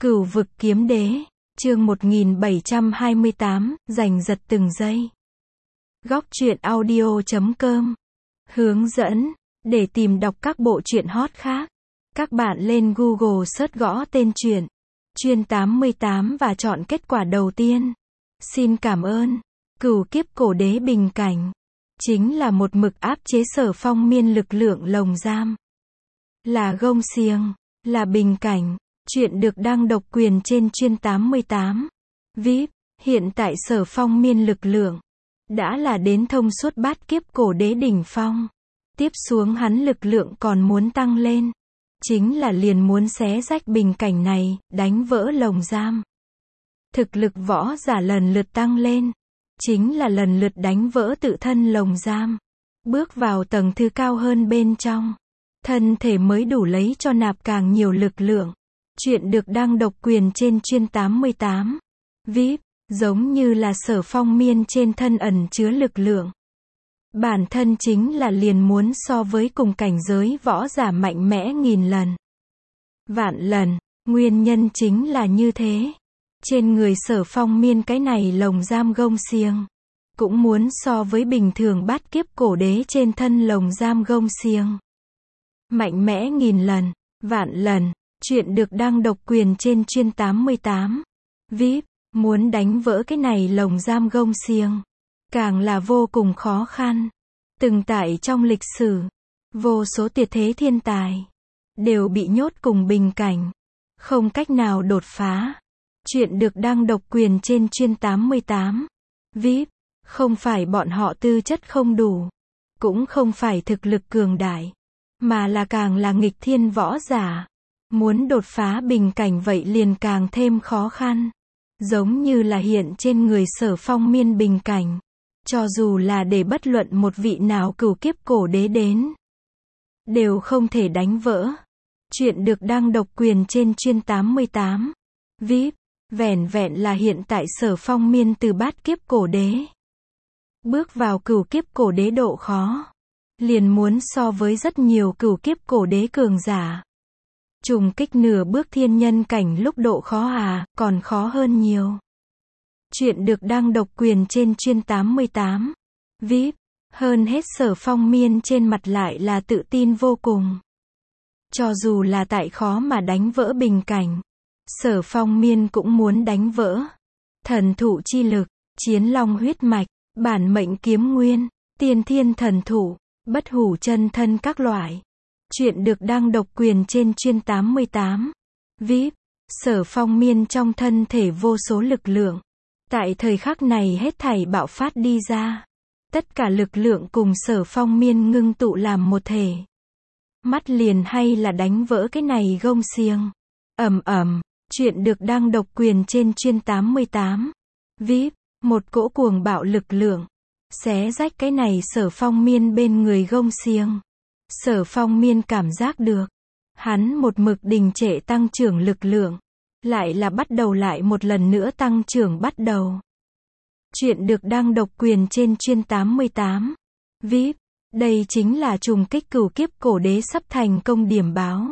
Cửu vực kiếm đế, chương 1728, giành giật từng giây. Góc truyện audio.com hướng dẫn, để tìm đọc các bộ truyện hot khác, các bạn lên Google search gõ tên truyện, Chuyên 88 và chọn kết quả đầu tiên. Xin cảm ơn. Cửu kiếp cổ đế bình cảnh, chính là một mực áp chế Sở Phong Miên lực lượng lồng giam. Là gông xiềng, là bình cảnh. Chuyện được đăng độc quyền trên Chuyên 88. VIP, hiện tại Sở Phong Miên lực lượng đã là đến thông suốt bát kiếp cổ đế đỉnh phong. Tiếp xuống hắn lực lượng còn muốn tăng lên, chính là liền muốn xé rách bình cảnh này, đánh vỡ lồng giam. Thực lực võ giả lần lượt tăng lên, chính là lần lượt đánh vỡ tự thân lồng giam, bước vào tầng thứ cao hơn bên trong, thân thể mới đủ lấy cho nạp càng nhiều lực lượng. Chuyện được đăng độc quyền trên Chuyên 88. VIP, giống như là Sở Phong Miên trên thân ẩn chứa lực lượng. Bản thân chính là liền muốn so với cùng cảnh giới võ giả mạnh mẽ nghìn lần, vạn lần. Nguyên nhân chính là như thế. Trên người Sở Phong Miên cái này lồng giam gông xiềng, cũng muốn so với bình thường bát kiếp cổ đế trên thân lồng giam gông xiềng mạnh mẽ nghìn lần, vạn lần. Chuyện được đăng độc quyền trên Chuyên 88. VIP, muốn đánh vỡ cái này lồng giam gông xiềng, càng là vô cùng khó khăn. Từng tại trong lịch sử, vô số tuyệt thế thiên tài đều bị nhốt cùng bình cảnh, không cách nào đột phá. Chuyện được đăng độc quyền trên Chuyên 88. VIP, không phải bọn họ tư chất không đủ, cũng không phải thực lực cường đại, mà là càng là nghịch thiên võ giả. Muốn đột phá bình cảnh vậy liền càng thêm khó khăn. Giống như là hiện trên người Sở Phong Miên bình cảnh, cho dù là để bất luận một vị nào cửu kiếp cổ đế đến, đều không thể đánh vỡ. Chuyện được đăng độc quyền trên Chuyên 88. VIP, vẻn vẹn là hiện tại Sở Phong Miên từ bát kiếp cổ đế bước vào cửu kiếp cổ đế độ khó, liền muốn so với rất nhiều cửu kiếp cổ đế cường giả trùng kích nửa bước thiên nhân cảnh lúc độ khó còn khó hơn nhiều. Chuyện được đăng độc quyền trên Chuyên 88. VIP, hơn hết Sở Phong Miên trên mặt lại là tự tin vô cùng. Cho dù là tại khó mà đánh vỡ bình cảnh, Sở Phong Miên cũng muốn đánh vỡ. Thần thụ chi lực, chiến long huyết mạch, bản mệnh kiếm nguyên, tiên thiên thần thụ, bất hủ chân thân các loại. Chuyện được đăng độc quyền trên Chuyên 88. VIP, Sở Phong Miên trong thân thể vô số lực lượng, tại thời khắc này hết thảy bạo phát đi ra. Tất cả lực lượng cùng Sở Phong Miên ngưng tụ làm một thể. Mắt liền hay là đánh vỡ cái này gông xiềng. Ầm ầm. Chuyện được đăng độc quyền trên Chuyên 88. VIP, một cỗ cuồng bạo lực lượng xé rách cái này Sở Phong Miên bên người gông xiềng. Sở Phong Miên cảm giác được, hắn một mực đình trệ tăng trưởng lực lượng, lại là bắt đầu lại một lần nữa tăng trưởng bắt đầu. Chuyện được đăng độc quyền trên Chuyên 88. VIP, đây chính là trùng kích cửu kiếp cổ đế sắp thành công điểm báo.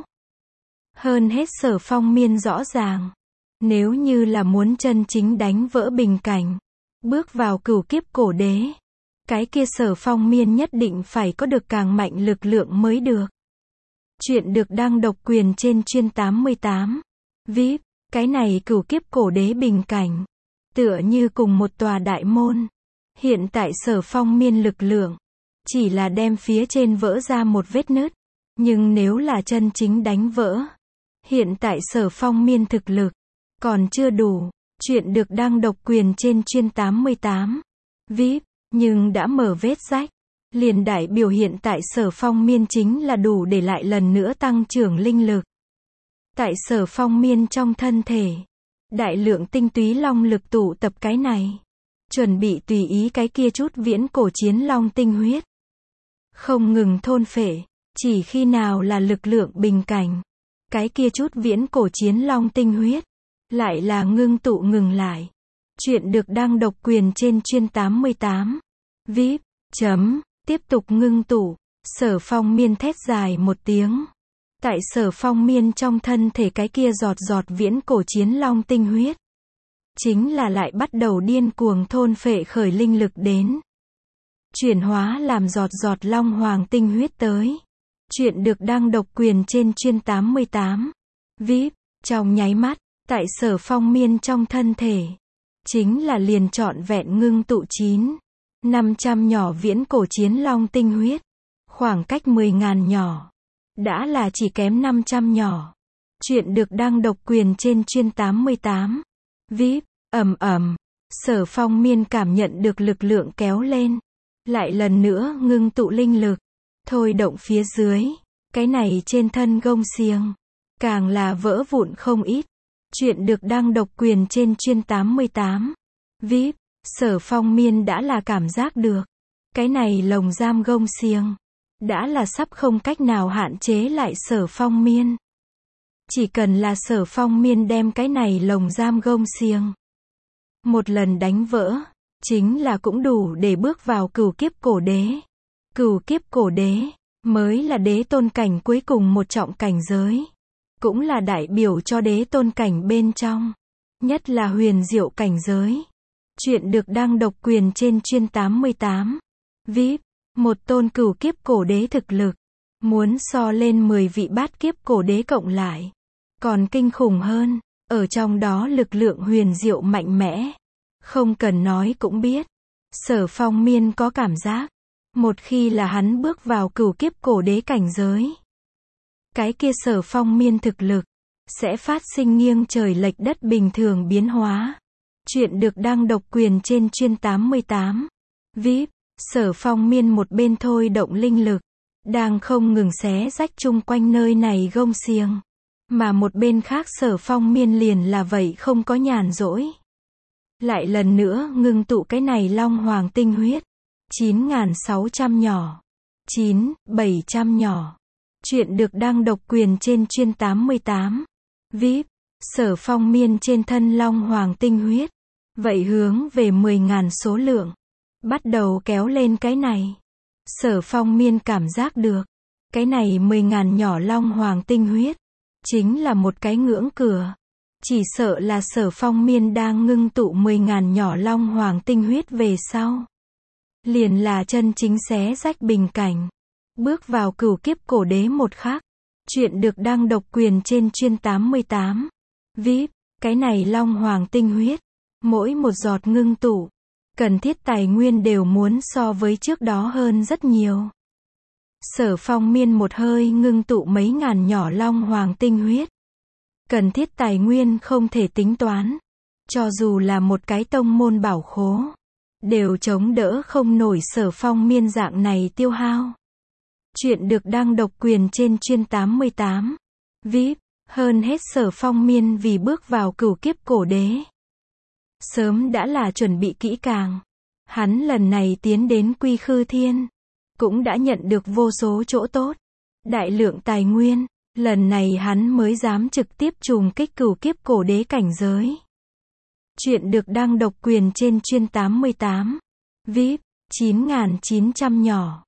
Hơn hết Sở Phong Miên rõ ràng, nếu như là muốn chân chính đánh vỡ bình cảnh, bước vào cửu kiếp cổ đế, cái kia Sở Phong Miên nhất định phải có được càng mạnh lực lượng mới được. Chuyện được đăng độc quyền trên Chuyên 88. VIP, cái này cửu kiếp cổ đế bình cảnh, tựa như cùng một tòa đại môn. Hiện tại Sở Phong Miên lực lượng chỉ là đem phía trên vỡ ra một vết nứt, nhưng nếu là chân chính đánh vỡ, hiện tại Sở Phong Miên thực lực còn chưa đủ. Chuyện được đăng độc quyền trên Chuyên 88. VIP, nhưng đã mở vết rách, liền đại biểu hiện tại Sở Phong Miên chính là đủ để lại lần nữa tăng trưởng linh lực. Tại Sở Phong Miên trong thân thể, đại lượng tinh túy long lực tụ tập cái này, chuẩn bị tùy ý cái kia chút viễn cổ chiến long tinh huyết, không ngừng thôn phệ. Chỉ khi nào là lực lượng bình cảnh, cái kia chút viễn cổ chiến long tinh huyết lại là ngưng tụ ngừng lại. Chuyện được đăng độc quyền trên Chuyên 88. VIP, tiếp tục ngưng tụ. Sở Phong Miên thét dài một tiếng, Tại Sở Phong Miên trong thân thể cái kia giọt giọt viễn cổ chiến long tinh huyết. Chính là lại bắt đầu điên cuồng thôn phệ khởi linh lực đến. Chuyển hóa làm giọt giọt long hoàng tinh huyết tới. Chuyện được đăng độc quyền trên chuyên 88. VIP, trong nháy mắt, tại Sở Phong Miên trong thân thể. Chính là liền trọn vẹn ngưng tụ 9.500 nhỏ viễn cổ chiến long tinh huyết. Khoảng cách 10.000 nhỏ. Đã là chỉ kém 500 nhỏ. Chuyện được đăng độc quyền trên chuyên 88. VIP, Sở Phong Miên cảm nhận được lực lượng kéo lên. Lại lần nữa ngưng tụ linh lực. Thôi động phía dưới. Cái này trên thân gông xiềng. Càng là vỡ vụn không ít. Chuyện được đăng độc quyền trên chuyên 88. VIP, Sở Phong Miên đã là cảm giác được. Cái này lồng giam gông xiềng. Đã là sắp không cách nào hạn chế lại Sở Phong Miên. Chỉ cần là Sở Phong Miên đem cái này lồng giam gông xiềng. Một lần đánh vỡ. Chính là cũng đủ để bước vào cửu kiếp cổ đế. Cửu kiếp cổ đế. Mới là đế tôn cảnh cuối cùng một trọng cảnh giới. Cũng là đại biểu cho đế tôn cảnh bên trong. Nhất là huyền diệu cảnh giới. Chuyện được đăng độc quyền trên chuyên 88. VIP, một tôn cửu kiếp cổ đế thực lực. Muốn so lên 10 vị bát kiếp cổ đế cộng lại. Còn kinh khủng hơn. Ở trong đó lực lượng huyền diệu mạnh mẽ. Không cần nói cũng biết. Sở Phong Miên có cảm giác. Một khi là hắn bước vào cửu kiếp cổ đế cảnh giới. Cái kia Sở Phong Miên thực lực. Sẽ phát sinh nghiêng trời lệch đất bình thường biến hóa. Chuyện được đăng độc quyền trên chuyên 88. VIP, Sở Phong Miên một bên thôi động linh lực. Đang không ngừng xé rách chung quanh nơi này gông xiềng. Mà một bên khác Sở Phong Miên liền là vậy không có nhàn rỗi. Lại lần nữa ngưng tụ cái này long hoàng tinh huyết. 9.600 nhỏ. 9.700 nhỏ. Chuyện được đăng độc quyền trên chuyên 88. VIP, Sở Phong Miên trên thân long hoàng tinh huyết. Vậy hướng về 10.000 số lượng. Bắt đầu kéo lên cái này. Sở Phong Miên cảm giác được. Cái này 10.000 nhỏ long hoàng tinh huyết. Chính là một cái ngưỡng cửa. Chỉ sợ là Sở Phong Miên đang ngưng tụ 10.000 nhỏ long hoàng tinh huyết về sau. Liền là chân chính xé rách bình cảnh. Bước vào cửu kiếp cổ đế một khắc. Chuyện được đăng độc quyền trên chuyên 88. VIP, cái này long hoàng tinh huyết. Mỗi một giọt ngưng tụ. Cần thiết tài nguyên đều muốn so với trước đó hơn rất nhiều. Sở Phong Miên một hơi ngưng tụ mấy ngàn nhỏ long hoàng tinh huyết. Cần thiết tài nguyên không thể tính toán. Cho dù là một cái tông môn bảo khố. Đều chống đỡ không nổi Sở Phong Miên dạng này tiêu hao. Chuyện được đăng độc quyền trên chuyên 88. VIP, hơn hết Sở Phong Miên vì bước vào cửu kiếp cổ đế. Sớm đã là chuẩn bị kỹ càng. Hắn lần này tiến đến Quy Khư Thiên. Cũng đã nhận được vô số chỗ tốt. Đại lượng tài nguyên. Lần này hắn mới dám trực tiếp trùng kích cửu kiếp cổ đế cảnh giới. Chuyện được đăng độc quyền trên chuyên 88. VIP, 9.900 nhỏ.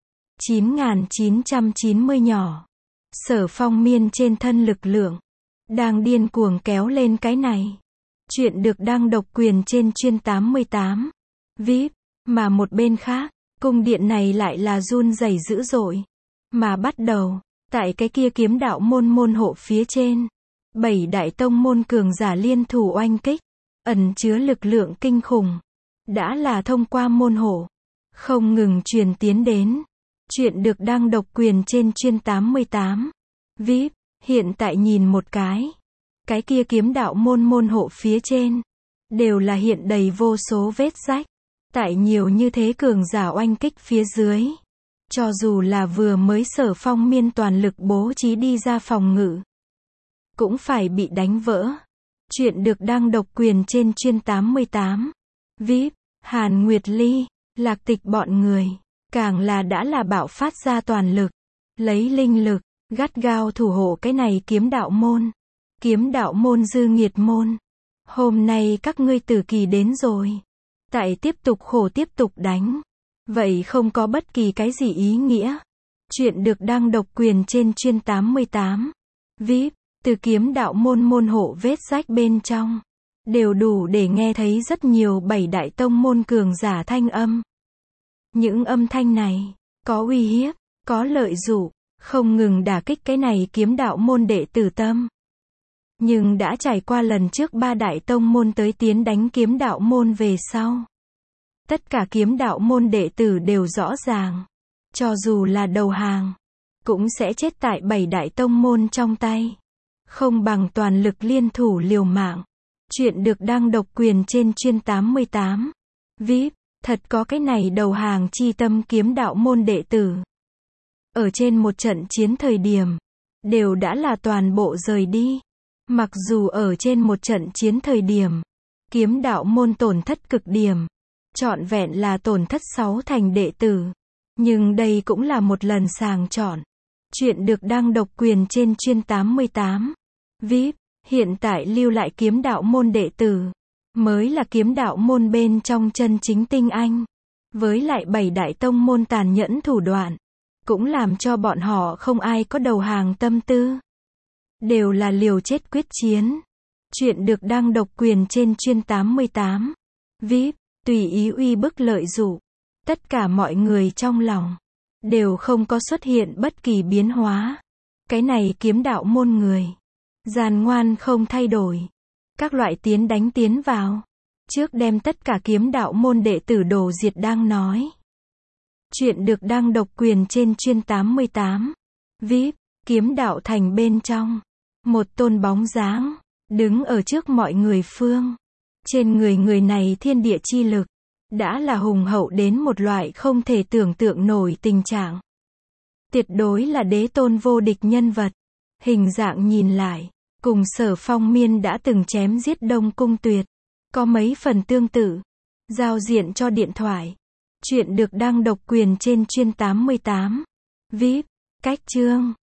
9.990 nhỏ. Sở Phong Miên trên thân lực lượng. Đang điên cuồng kéo lên cái này. Chuyện được đăng độc quyền trên chuyên 88. VIP, mà một bên khác, cung điện này lại là run rẩy dữ dội. Mà bắt đầu, tại cái kia kiếm đạo môn hộ phía trên. 7 đại tông môn cường giả liên thủ oanh kích. Ẩn chứa lực lượng kinh khủng. Đã là thông qua môn hộ. Không ngừng truyền tiến đến. Chuyện được đăng độc quyền trên chuyên 88. VIP, hiện tại nhìn một cái. Cái kia kiếm đạo môn hộ phía trên. Đều là hiện đầy vô số vết rách. Tại nhiều như thế cường giả oanh kích phía dưới. Cho dù là vừa mới Sở Phong Miên toàn lực bố trí đi ra phòng ngự. Cũng phải bị đánh vỡ. Chuyện được đăng độc quyền trên chuyên 88. VIP, Hàn Nguyệt Ly, Lạc Tịch bọn người. Càng là đã là bạo phát ra toàn lực. Lấy linh lực, gắt gao thủ hộ cái này kiếm đạo môn. Kiếm đạo môn dư nghiệt môn. Hôm nay các ngươi tử kỳ đến rồi. Tại tiếp tục khổ tiếp tục đánh. Vậy không có bất kỳ cái gì ý nghĩa. Chuyện được đăng độc quyền trên chuyên 88. VIP, từ kiếm đạo môn môn hộ vết rách bên trong, đều đủ để nghe thấy rất nhiều bảy đại tông môn cường giả thanh âm. Những âm thanh này, có uy hiếp, có lợi dụ, không ngừng đả kích cái này kiếm đạo môn đệ tử tâm. Nhưng đã trải qua lần trước ba đại tông môn tới tiến đánh kiếm đạo môn về sau. Tất cả kiếm đạo môn đệ tử đều rõ ràng. Cho dù là đầu hàng, cũng sẽ chết tại bảy đại tông môn trong tay. Không bằng toàn lực liên thủ liều mạng. Chuyện được đăng độc quyền trên chuyên 88. VIP, thật có cái này đầu hàng chi tâm kiếm đạo môn đệ tử. Ở trên một trận chiến thời điểm, đều đã là toàn bộ rời đi. Mặc dù ở trên một trận chiến thời điểm, kiếm đạo môn tổn thất cực điểm, trọn vẹn là tổn thất 6 thành đệ tử. Nhưng đây cũng là một lần sàng chọn. Chuyện được đăng độc quyền trên chuyên 88. VIP, hiện tại lưu lại kiếm đạo môn đệ tử, mới là kiếm đạo môn bên trong chân chính tinh anh. Với lại bảy đại tông môn tàn nhẫn thủ đoạn, cũng làm cho bọn họ không ai có đầu hàng tâm tư. Đều là liều chết quyết chiến. Chuyện được đăng độc quyền trên chuyên 88. VIP, tùy ý uy bức lợi dụ. Tất cả mọi người trong lòng, đều không có xuất hiện bất kỳ biến hóa. Cái này kiếm đạo môn người, giàn ngoan không thay đổi. Các loại tiến đánh tiến vào. Trước đem tất cả kiếm đạo môn đệ tử đổ diệt đang nói. Chuyện được đăng độc quyền trên chuyên 88. VIP, kiếm đạo thành bên trong. Một tôn bóng dáng, đứng ở trước mọi người phương. Trên người người này thiên địa chi lực, đã là hùng hậu đến một loại không thể tưởng tượng nổi tình trạng. Tuyệt đối là đế tôn vô địch nhân vật. Hình dạng nhìn lại, cùng Sở Phong Miên đã từng chém giết Đông Cung Tuyệt. Có mấy phần tương tự. Giao diện cho điện thoại. Chuyện được đăng độc quyền trên chuyên 88. VIP, cách chương.